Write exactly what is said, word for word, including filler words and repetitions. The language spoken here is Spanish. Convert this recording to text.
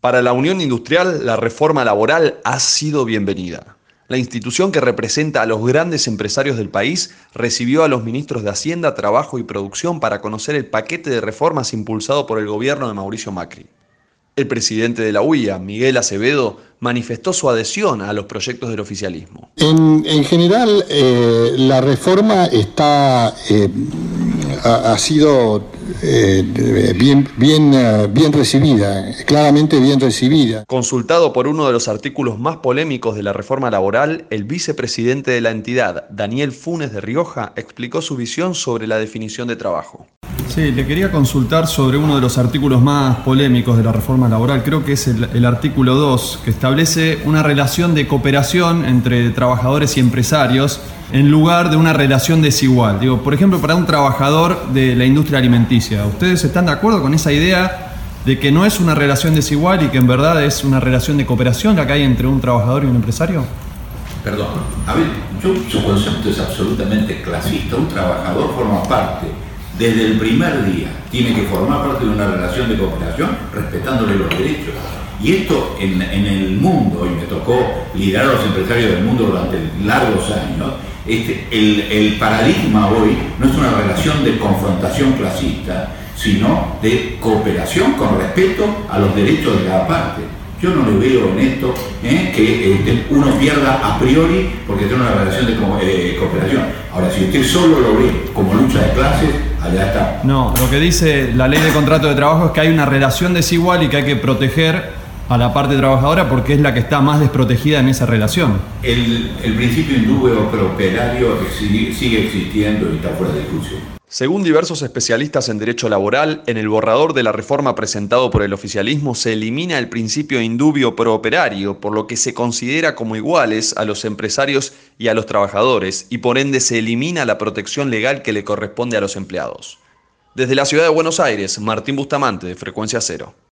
Para la Unión Industrial, la reforma laboral ha sido bienvenida. La institución que representa a los grandes empresarios del país recibió a los ministros de Hacienda, Trabajo y Producción para conocer el paquete de reformas impulsado por el gobierno de Mauricio Macri. El presidente de la U I A, Miguel Acevedo, manifestó su adhesión a los proyectos del oficialismo. En, en general, eh, la reforma está, eh, ha, ha sido eh, bien, bien, bien recibida, claramente bien recibida. Consultado por uno de los artículos más polémicos de la reforma laboral, el vicepresidente de la entidad, Daniel Funes de Rioja, explicó su visión sobre la definición de trabajo. Sí, le quería consultar sobre uno de los artículos más polémicos de la reforma laboral. Creo que es el, el artículo dos, que establece una relación de cooperación entre trabajadores y empresarios en lugar de una relación desigual. Digo, por ejemplo, para un trabajador de la industria alimenticia, ¿ustedes están de acuerdo con esa idea de que no es una relación desigual y que en verdad es una relación de cooperación la que hay entre un trabajador y un empresario? Perdón, a ver, yo, su concepto es absolutamente clasista. Un trabajador forma parte, desde el primer día, tiene que formar parte de una relación de cooperación respetándole los derechos. Y esto en, en el mundo, y me tocó liderar a los empresarios del mundo durante largos años, este, el, el paradigma hoy no es una relación de confrontación clasista, sino de cooperación con respeto a los derechos de cada parte. Yo no le veo en esto eh, que eh, uno pierda a priori porque tiene una relación de co eh, cooperación. Ahora, si usted solo lo ve como lucha de clases, allá está. No, lo que dice la ley de contrato de trabajo es que hay una relación desigual y que hay que proteger a la parte trabajadora porque es la que está más desprotegida en esa relación. El, el principio indubio prooperario sigue existiendo y está fuera de discusión. Según diversos especialistas en derecho laboral, en el borrador de la reforma presentado por el oficialismo se elimina el principio indubio prooperario, por lo que se considera como iguales a los empresarios y a los trabajadores, y por ende se elimina la protección legal que le corresponde a los empleados. Desde la ciudad de Buenos Aires, Martín Bustamante, de Frecuencia Cero.